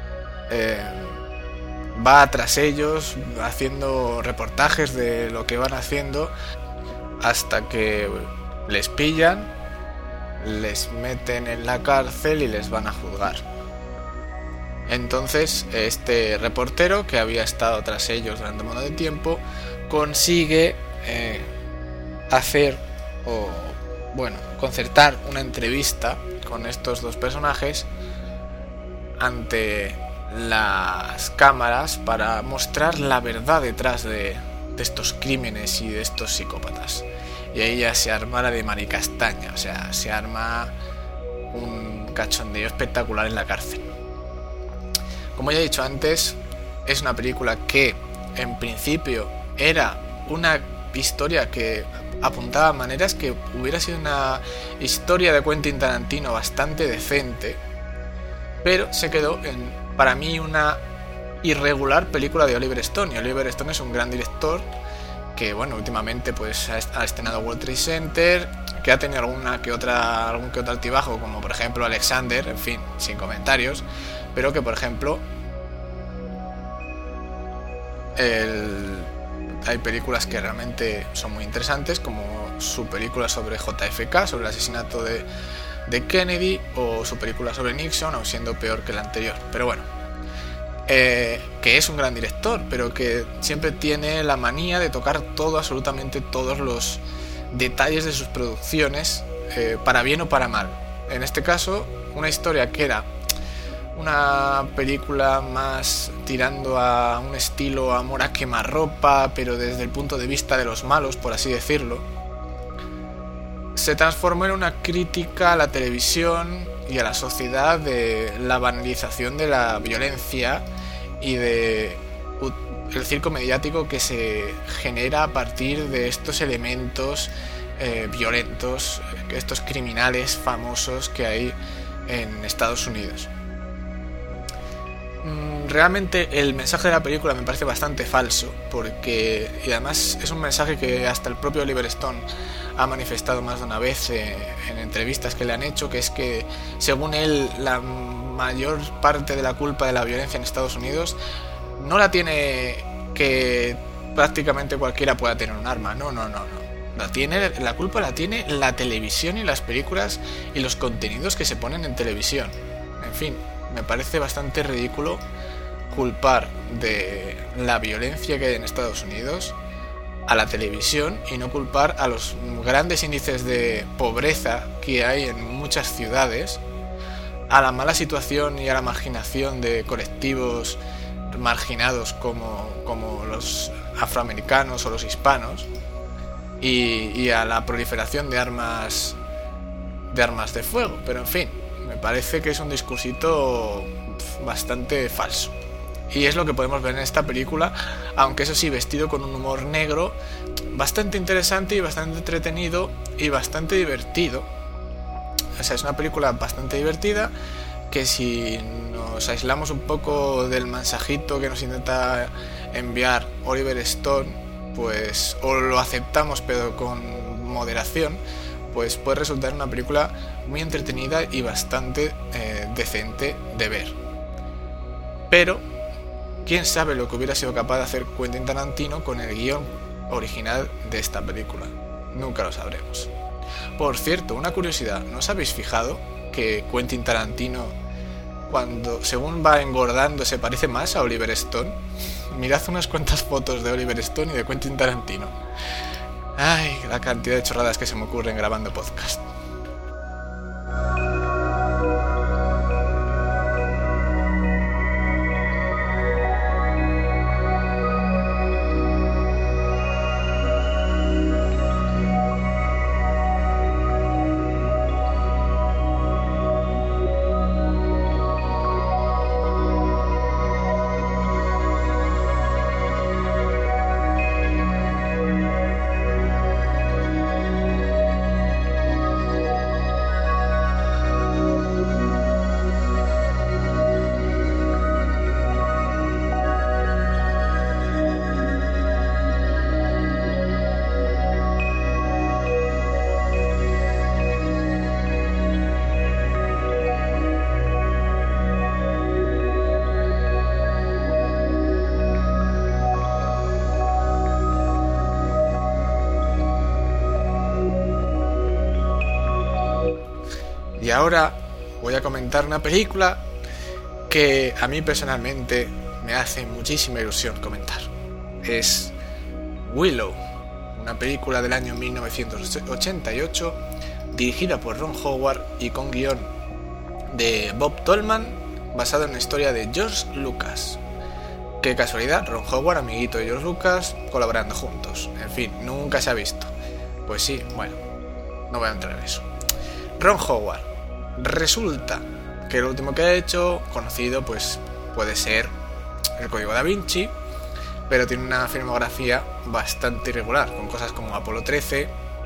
[SPEAKER 1] va tras ellos haciendo reportajes de lo que van haciendo, hasta que les pillan, les meten en la cárcel y les van a juzgar. Entonces este reportero, que había estado tras ellos durante un montón de tiempo, consigue concertar una entrevista con estos dos personajes ante las cámaras para mostrar la verdad detrás de estos crímenes y de estos psicópatas. Y ahí ya se arma la de maricastaña, o sea, se arma un cachondeo espectacular en la cárcel. Como ya he dicho antes, es una película que en principio era una historia que apuntaba a maneras que hubiera sido una historia de Quentin Tarantino bastante decente, pero se quedó en, para mí, una irregular película de Oliver Stone. Y Oliver Stone es un gran director que, bueno, últimamente pues ha estrenado World Trade Center, que ha tenido algún que otro altibajo, como por ejemplo Alexander, en fin, sin comentarios, pero que por ejemplo hay películas que realmente son muy interesantes, como su película sobre JFK, sobre el asesinato de Kennedy, o su película sobre Nixon, aun siendo peor que la anterior. Pero bueno, que es un gran director, pero que siempre tiene la manía de tocar absolutamente todos los detalles de sus producciones, para bien o para mal. En este caso, una historia que era una película más tirando a un estilo amor a quemarropa, pero desde el punto de vista de los malos, por así decirlo, se transformó en una crítica a la televisión y a la sociedad de la banalización de la violencia y de el circo mediático que se genera a partir de estos elementos violentos, estos criminales famosos que hay en Estados Unidos. Realmente el mensaje de la película me parece bastante falso, y además es un mensaje que hasta el propio Oliver Stone ha manifestado más de una vez en entrevistas que le han hecho, que es que, según él, la mayor parte de la culpa de la violencia en Estados Unidos no la tiene que prácticamente cualquiera pueda tener un arma, no. La culpa la tiene la televisión y las películas y los contenidos que se ponen en televisión. En fin, me parece bastante ridículo culpar de la violencia que hay en Estados Unidos a la televisión y no culpar a los grandes índices de pobreza que hay en muchas ciudades, a la mala situación y a la marginación de colectivos marginados como los afroamericanos o los hispanos, y a la proliferación de armas de fuego. Pero en fin, me parece que es un discursito bastante falso. Y es lo que podemos ver en esta película, aunque eso sí, vestido con un humor negro bastante interesante y bastante entretenido y bastante divertido. O sea, es una película bastante divertida que, si nos aislamos un poco del mensajito que nos intenta enviar Oliver Stone, pues o lo aceptamos pero con moderación, pues puede resultar una película muy entretenida y bastante decente de ver. Pero quién sabe lo que hubiera sido capaz de hacer Quentin Tarantino con el guión original de esta película. Nunca lo sabremos. Por cierto, una curiosidad, ¿no os habéis fijado que Quentin Tarantino, según va engordando, se parece más a Oliver Stone? Mirad unas cuantas fotos de Oliver Stone y de Quentin Tarantino. Ay, la cantidad de chorradas que se me ocurren grabando podcast. Y ahora voy a comentar una película que a mí personalmente me hace muchísima ilusión comentar. Es Willow, una película del año 1988 dirigida por Ron Howard y con guión de Bob Tallman, basado en la historia de George Lucas. Qué casualidad, Ron Howard, amiguito de George Lucas, colaborando juntos. En fin, nunca se ha visto. Pues sí, bueno, no voy a entrar en eso. Ron Howard. Resulta que lo último que ha hecho, conocido, pues puede ser El Código Da Vinci, pero tiene una filmografía bastante irregular, con cosas como Apolo 13,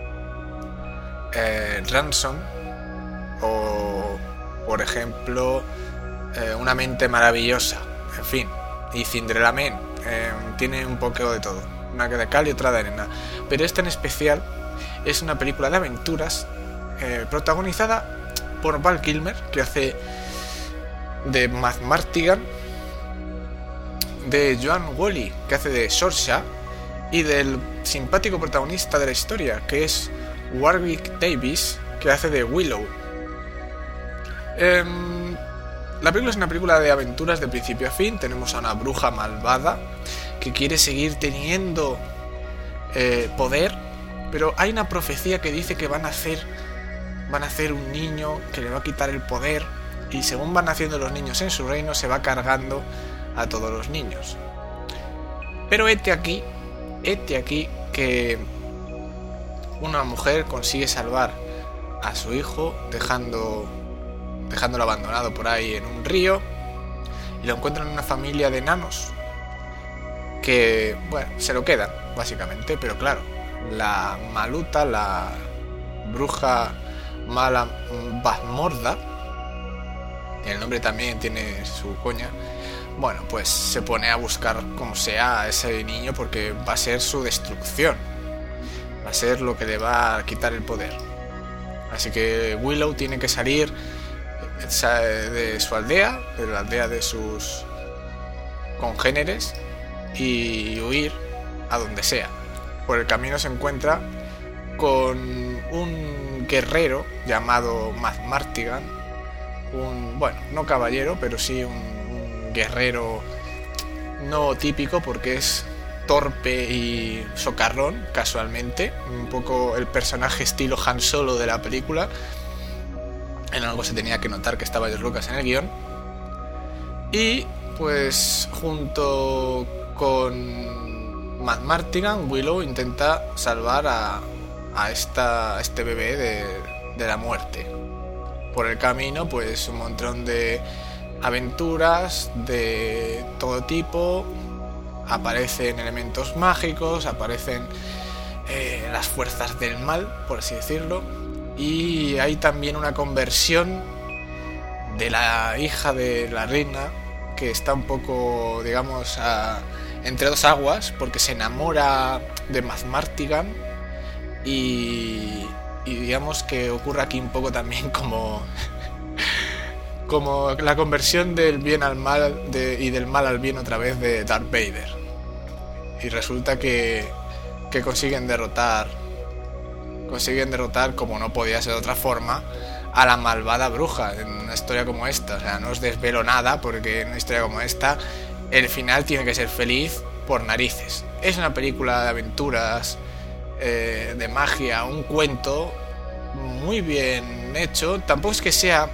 [SPEAKER 1] Ransom, o por ejemplo Una mente maravillosa, en fin, y Cinderella Man. Tiene un poco de todo, una de cal y otra de arena, pero esta en especial es una película de aventuras protagonizada por Val Kilmer, que hace de Matt Martigan, de Joan Whalley, que hace de Saoirse, y del simpático protagonista de la historia, que es Warwick Davis, que hace de Willow. La película es una película de aventuras de principio a fin. Tenemos a una bruja malvada que quiere seguir teniendo poder, pero hay una profecía que dice que van a hacer un niño que le va a quitar el poder, y según van naciendo los niños en su reino se va cargando a todos los niños. Pero hete aquí que una mujer consigue salvar a su hijo dejándolo abandonado por ahí en un río, y lo encuentran en una familia de enanos que, bueno, se lo quedan básicamente, pero claro, la maluta, la bruja mala Bazmorda, el nombre también tiene su coña, bueno, pues se pone a buscar como sea a ese niño, porque va a ser su destrucción, va a ser lo que le va a quitar el poder. Así que Willow tiene que salir de su aldea, de la aldea de sus congéneres, y huir a donde sea. Por el camino se encuentra con un guerrero llamado Matt Martigan, bueno, no caballero, pero sí un guerrero no típico, porque es torpe y socarrón, casualmente, un poco el personaje estilo Han Solo de la película. En algo se tenía que notar que estaba George Lucas en el guión. Y pues junto con Matt Martigan, Willow intenta salvar a este bebé de la muerte. Por el camino, pues un montón de aventuras de todo tipo. Aparecen elementos mágicos, aparecen las fuerzas del mal, por así decirlo. Y hay también una conversión de la hija de la reina, que está un poco, digamos, entre dos aguas, porque se enamora de Matt Martigan, y digamos que ocurre aquí un poco también como la conversión del bien al mal y del mal al bien otra vez de Darth Vader. Y resulta que consiguen derrotar, como no podía ser de otra forma, a la malvada bruja en una historia como esta. O sea, no os desvelo nada, porque en una historia como esta el final tiene que ser feliz por narices. Es una película de aventuras, de magia, un cuento muy bien hecho. Tampoco es que sea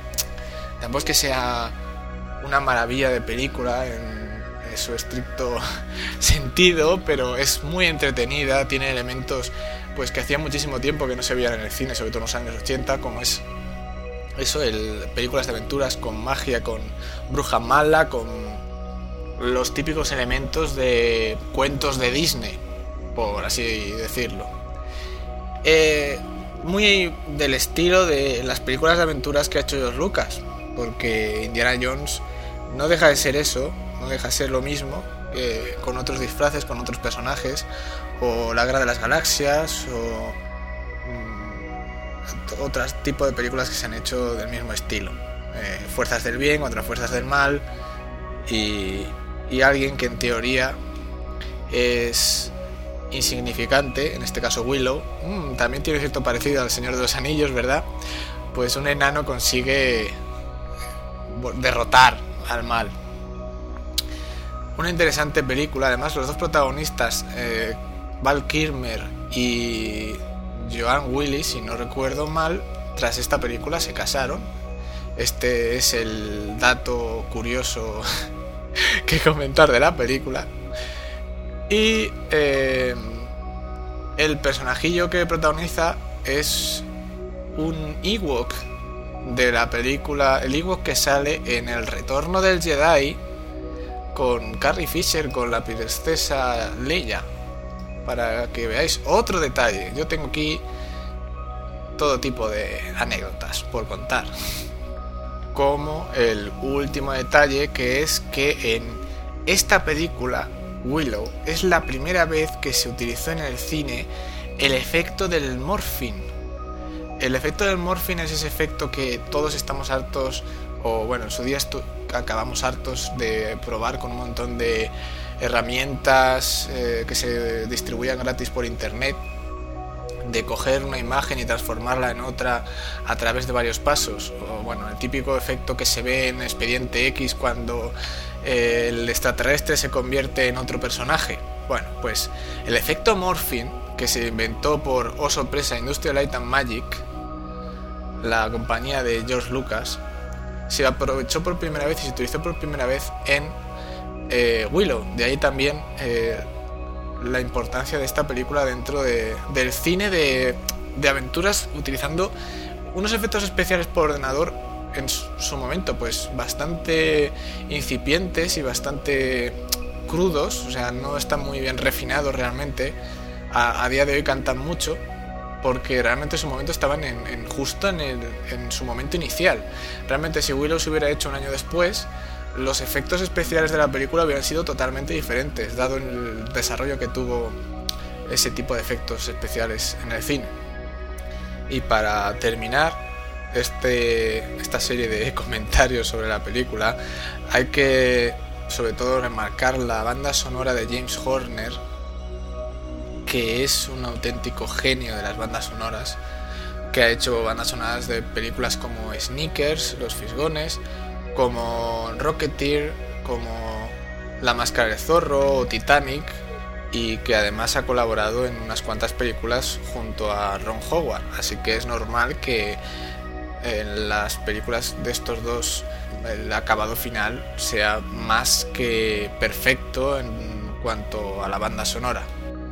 [SPEAKER 1] una maravilla de película en su estricto sentido, pero es muy entretenida. Tiene elementos pues que hacía muchísimo tiempo que no se veían en el cine, sobre todo en los años 80, como es eso, películas de aventuras con magia, con bruja mala, con los típicos elementos de cuentos de Disney, por así decirlo. Muy del estilo de las películas de aventuras que ha hecho George Lucas, porque Indiana Jones no deja de ser eso, no deja de ser lo mismo, con otros disfraces, con otros personajes, o La Guerra de las Galaxias, o otros tipos de películas que se han hecho del mismo estilo. Fuerzas del bien contra fuerzas del mal, y alguien que en teoría es insignificante, en este caso Willow, también tiene cierto parecido al Señor de los Anillos, ¿verdad? Pues un enano consigue derrotar al mal. Una interesante película, además los dos protagonistas, Val Kilmer y Joan Willis, si no recuerdo mal, tras esta película se casaron. Este es el dato curioso que comentar de la película. Y el personajillo que protagoniza es un Ewok de la película, el Ewok que sale en El Retorno del Jedi con Carrie Fisher, con la princesa Leia, para que veáis otro detalle. Yo tengo aquí todo tipo de anécdotas por contar, como el último detalle, que es que en esta película Willow es la primera vez que se utilizó en el cine el efecto del morphing. El efecto del morphing es ese efecto que todos estamos hartos, o bueno, en su día acabamos hartos de probar con un montón de herramientas que se distribuían gratis por internet, de coger una imagen y transformarla en otra a través de varios pasos. O bueno, el típico efecto que se ve en Expediente X cuando el extraterrestre se convierte en otro personaje. Bueno, pues el efecto morphing, que se inventó por, oh sorpresa, Industrial Light and Magic, la compañía de George Lucas, se aprovechó por primera vez y se utilizó por primera vez en Willow. De ahí también la importancia de esta película dentro del cine de aventuras, utilizando unos efectos especiales por ordenador en su momento pues bastante incipientes y bastante crudos, o sea, no están muy bien refinados realmente. A día de hoy cantan mucho, porque realmente en su momento estaban justo en su momento inicial. Realmente si Willow se hubiera hecho un año después, los efectos especiales de la película hubieran sido totalmente diferentes, dado el desarrollo que tuvo ese tipo de efectos especiales en el cine. Y para terminar esta serie de comentarios sobre la película, hay que sobre todo remarcar la banda sonora de James Horner, que es un auténtico genio de las bandas sonoras, que ha hecho bandas sonoras de películas como Sneakers, Los Fisgones, como Rocketeer, como La Máscara del Zorro o Titanic, y que además ha colaborado en unas cuantas películas junto a Ron Howard, así que es normal que en las películas de estos dos el acabado final sea más que perfecto en cuanto a la banda sonora.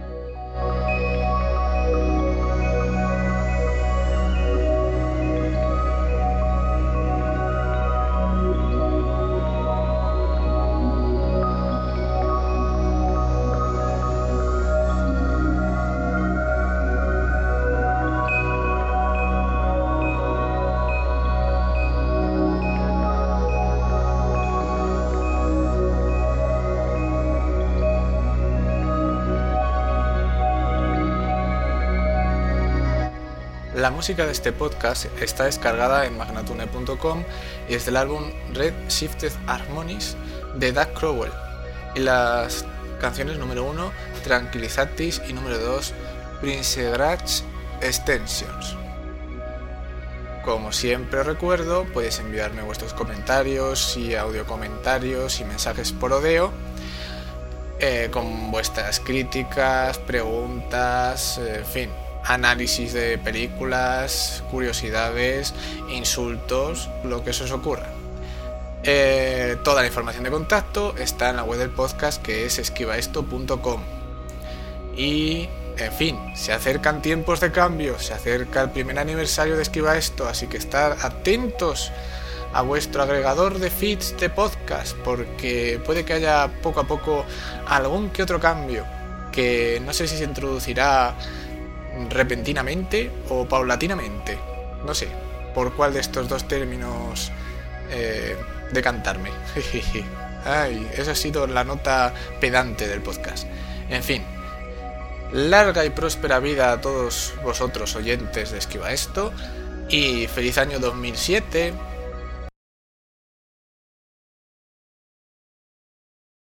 [SPEAKER 1] La música de este podcast está descargada en magnatune.com y es del álbum Red Shifted Harmonies de Doug Crowell, y las canciones número 1 Tranquilizatis y número 2 Prince Grach Extensions. Como siempre os recuerdo, podéis enviarme vuestros comentarios y audio comentarios y mensajes por Odeo, con vuestras críticas, preguntas, en fin, análisis de películas, curiosidades, insultos, lo que se os ocurra. Toda la información de contacto está en la web del podcast, que es esquivaesto.com. Y, en fin, se acercan tiempos de cambio, se acerca el primer aniversario de Esquiva Esto, así que estad atentos a vuestro agregador de feeds de podcast, porque puede que haya poco a poco algún que otro cambio, que no sé si se introducirá repentinamente o paulatinamente, no sé por cuál de estos dos términos decantarme. Ay, esa ha sido la nota pedante del podcast. En fin, larga y próspera vida a todos vosotros oyentes de Esquiva Esto, y feliz año 2007.